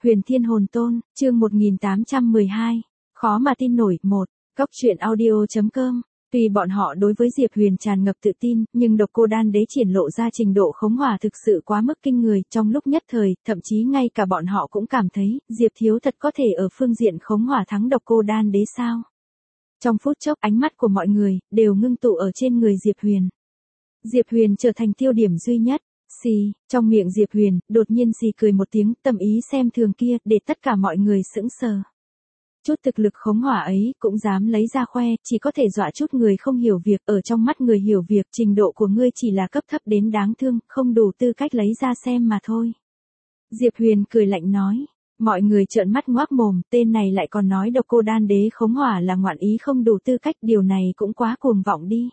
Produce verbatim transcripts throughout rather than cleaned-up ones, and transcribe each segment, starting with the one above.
Huyền Thiên Hồn Tôn, chương một nghìn tám trăm mười hai. Khó mà tin nổi. Một. Cốc truyện audio.com. Tuy bọn họ đối với Diệp Huyền tràn ngập tự tin, nhưng Độc Cô Đan Đế triển lộ ra trình độ khống hỏa thực sự quá mức kinh người, trong lúc nhất thời, thậm chí ngay cả bọn họ cũng cảm thấy, Diệp Thiếu thật có thể ở phương diện khống hỏa thắng Độc Cô Đan Đế sao? Trong phút chốc, ánh mắt của mọi người đều ngưng tụ ở trên người Diệp Huyền. Diệp Huyền trở thành tiêu điểm duy nhất. Xì, trong miệng Diệp Huyền, đột nhiên xì cười một tiếng, tâm ý xem thường kia, để tất cả mọi người sững sờ. Chút thực lực khống hỏa ấy, cũng dám lấy ra khoe, chỉ có thể dọa chút người không hiểu việc, ở trong mắt người hiểu việc, trình độ của ngươi chỉ là cấp thấp đến đáng thương, không đủ tư cách lấy ra xem mà thôi. Diệp Huyền cười lạnh nói. Mọi người trợn mắt ngoác mồm, tên này lại còn nói Độc Cô Đan Đế khống hỏa là ngoạn ý không đủ tư cách, điều này cũng quá cuồng vọng đi.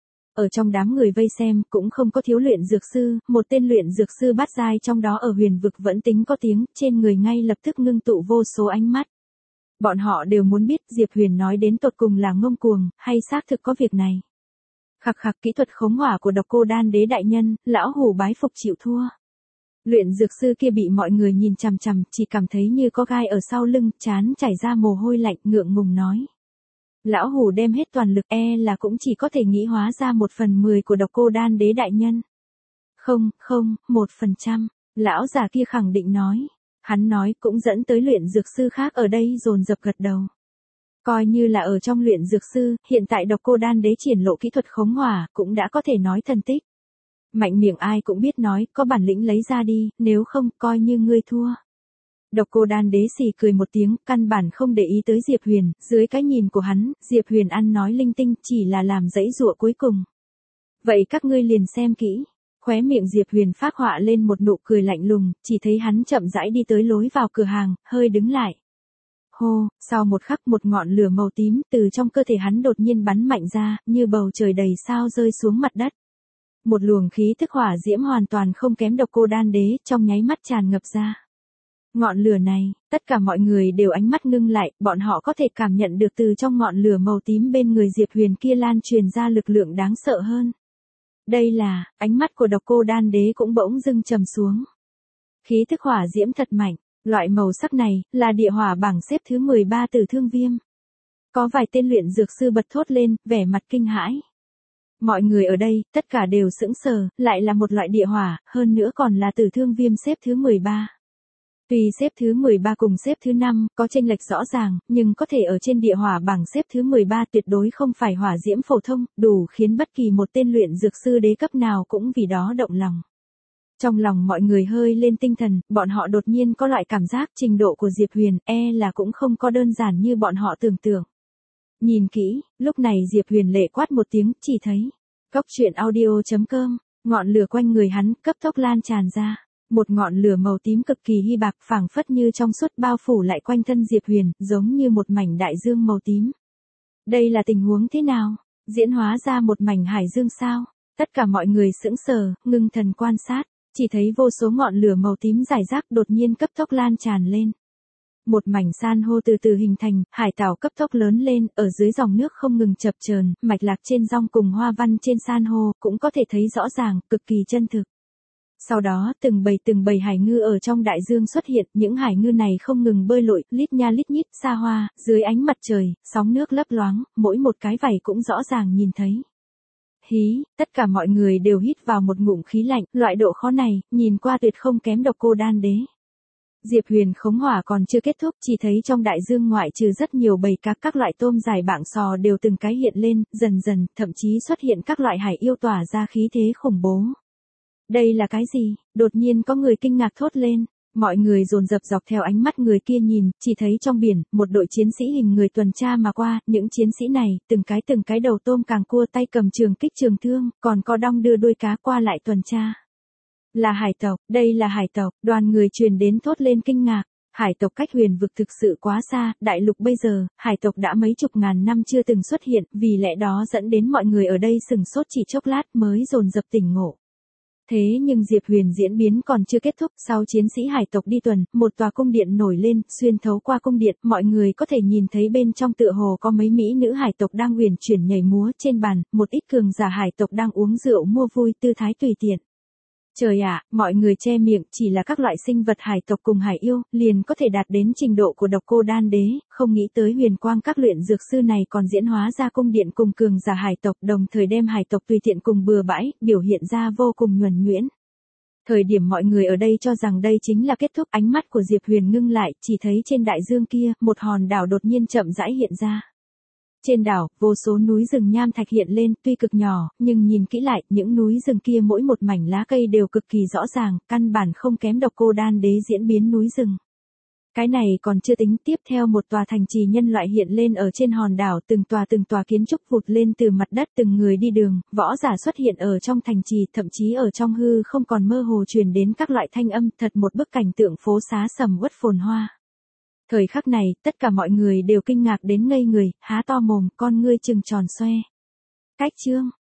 Ở trong đám người vây xem, cũng không có thiếu luyện dược sư, một tên luyện dược sư bát giai trong đó ở huyền vực vẫn tính có tiếng, trên người ngay lập tức ngưng tụ vô số ánh mắt. Bọn họ đều muốn biết Diệp Huyền nói đến tột cùng là ngông cuồng, hay xác thực có việc này. Khặc khặc, kỹ thuật khống hỏa của Độc Cô Đan Đế đại nhân, lão hủ bái phục chịu thua. Luyện dược sư kia bị mọi người nhìn chằm chằm, chỉ cảm thấy như có gai ở sau lưng, trán chảy ra mồ hôi lạnh, ngượng ngùng nói. Lão hủ đem hết toàn lực, e là cũng chỉ có thể nghĩ hóa ra một phần mười của Độc Cô Đan Đế đại nhân. Không, không, một phần trăm, lão già kia khẳng định nói. Hắn nói cũng dẫn tới luyện dược sư khác ở đây dồn dập gật đầu. Coi như là ở trong luyện dược sư, hiện tại Độc Cô Đan Đế triển lộ kỹ thuật khống hỏa, cũng đã có thể nói thần tích. Mạnh miệng ai cũng biết nói, có bản lĩnh lấy ra đi, nếu không, coi như ngươi thua. Độc Cô Đan Đế xì cười một tiếng, căn bản không để ý tới Diệp Huyền, dưới cái nhìn của hắn, Diệp Huyền ăn nói linh tinh, chỉ là làm dãy dụa cuối cùng. Vậy các ngươi liền xem kỹ. Khóe miệng Diệp Huyền phác họa lên một nụ cười lạnh lùng, chỉ thấy hắn chậm rãi đi tới lối vào cửa hàng, hơi đứng lại. Hô, sau một khắc một ngọn lửa màu tím từ trong cơ thể hắn đột nhiên bắn mạnh ra, như bầu trời đầy sao rơi xuống mặt đất. Một luồng khí thức hỏa diễm hoàn toàn không kém Độc Cô Đan Đế, trong nháy mắt tràn ngập ra. Ngọn lửa này, tất cả mọi người đều ánh mắt ngưng lại, bọn họ có thể cảm nhận được từ trong ngọn lửa màu tím bên người Diệp Huyền kia lan truyền ra lực lượng đáng sợ hơn. Đây là, ánh mắt của Độc Cô Đan Đế cũng bỗng dưng trầm xuống. Khí thức hỏa diễm thật mạnh, loại màu sắc này, là địa hỏa bảng xếp thứ mười ba Tử Thương Viêm. Có vài tên luyện dược sư bật thốt lên, vẻ mặt kinh hãi. Mọi người ở đây, tất cả đều sững sờ, lại là một loại địa hỏa, hơn nữa còn là Tử Thương Viêm xếp thứ mười ba. Tuy xếp thứ mười ba cùng xếp thứ năm, có chênh lệch rõ ràng, nhưng có thể ở trên địa hỏa bảng xếp thứ mười ba tuyệt đối không phải hỏa diễm phổ thông, đủ khiến bất kỳ một tên luyện dược sư đế cấp nào cũng vì đó động lòng. Trong lòng mọi người hơi lên tinh thần, bọn họ đột nhiên có loại cảm giác trình độ của Diệp Huyền, e là cũng không có đơn giản như bọn họ tưởng tượng. Nhìn kỹ, lúc này Diệp Huyền lệ quát một tiếng, chỉ thấy. Cốc truyện audio.com, ngọn lửa quanh người hắn, cấp tốc lan tràn ra. Một ngọn lửa màu tím cực kỳ hy bạc phảng phất như trong suốt bao phủ lại quanh thân Diệp Huyền, giống như một mảnh đại dương màu tím. Đây là tình huống thế nào? Diễn hóa ra một mảnh hải dương sao? Tất cả mọi người sững sờ, ngưng thần quan sát, chỉ thấy vô số ngọn lửa màu tím rải rác đột nhiên cấp tốc lan tràn lên. Một mảnh san hô từ từ hình thành, hải tảo cấp tốc lớn lên, ở dưới dòng nước không ngừng chập chờn, mạch lạc trên rong cùng hoa văn trên san hô, cũng có thể thấy rõ ràng, cực kỳ chân thực. Sau đó, từng bầy từng bầy hải ngư ở trong đại dương xuất hiện, những hải ngư này không ngừng bơi lội, lít nha lít nhít, xa hoa, dưới ánh mặt trời, sóng nước lấp loáng, mỗi một cái vảy cũng rõ ràng nhìn thấy. Hí, tất cả mọi người đều hít vào một ngụm khí lạnh, loại độ khó này, nhìn qua tuyệt không kém Độc Cô Đan Đế. Diệp Huyền khống hỏa còn chưa kết thúc, chỉ thấy trong đại dương ngoại trừ rất nhiều bầy cá, các loại tôm dài bảng sò đều từng cái hiện lên, dần dần, thậm chí xuất hiện các loại hải yêu tỏa ra khí thế khủng bố. Đây là cái gì? Đột nhiên có người kinh ngạc thốt lên, mọi người dồn dập dọc theo ánh mắt người kia nhìn, chỉ thấy trong biển, một đội chiến sĩ hình người tuần tra mà qua, những chiến sĩ này, từng cái từng cái đầu tôm càng cua tay cầm trường kích trường thương, còn có đong đưa đuôi cá qua lại tuần tra. Là hải tộc, đây là hải tộc, đoàn người truyền đến thốt lên kinh ngạc. Hải tộc cách huyền vực thực sự quá xa, đại lục bây giờ, hải tộc đã mấy chục ngàn năm chưa từng xuất hiện, vì lẽ đó dẫn đến mọi người ở đây sừng sốt chỉ chốc lát mới dồn dập tỉnh ngộ. Thế nhưng Diệp Huyền diễn biến còn chưa kết thúc, sau chiến sĩ hải tộc đi tuần, một tòa cung điện nổi lên, xuyên thấu qua cung điện, mọi người có thể nhìn thấy bên trong tựa hồ có mấy mỹ nữ hải tộc đang uyển chuyển nhảy múa trên bàn, một ít cường giả hải tộc đang uống rượu mua vui tư thái tùy tiện. Trời ạ, mọi người che miệng, chỉ là các loại sinh vật hải tộc cùng hải yêu, liền có thể đạt đến trình độ của độc cô đan đế, không nghĩ tới huyền quang các luyện dược sư này còn diễn hóa ra cung điện cùng cường giả hải tộc, đồng thời đem hải tộc tùy tiện cùng bừa bãi, biểu hiện ra vô cùng nhuần nhuyễn. Thời điểm mọi người ở đây cho rằng đây chính là kết thúc, ánh mắt của Diệp Huyền ngưng lại, chỉ thấy trên đại dương kia, một hòn đảo đột nhiên chậm rãi hiện ra. Trên đảo, vô số núi rừng nham thạch hiện lên, tuy cực nhỏ, nhưng nhìn kỹ lại, những núi rừng kia mỗi một mảnh lá cây đều cực kỳ rõ ràng, căn bản không kém độc cô đan đế diễn biến núi rừng. Cái này còn chưa tính, tiếp theo một tòa thành trì nhân loại hiện lên ở trên hòn đảo, từng tòa từng tòa kiến trúc vụt lên từ mặt đất, từng người đi đường, võ giả xuất hiện ở trong thành trì, thậm chí ở trong hư không còn mơ hồ truyền đến các loại thanh âm, thật một bức cảnh tượng phố xá sầm uất phồn hoa. Thời khắc này, tất cả mọi người đều kinh ngạc đến ngây người, há to mồm, con ngươi trừng tròn xoe. Cách chương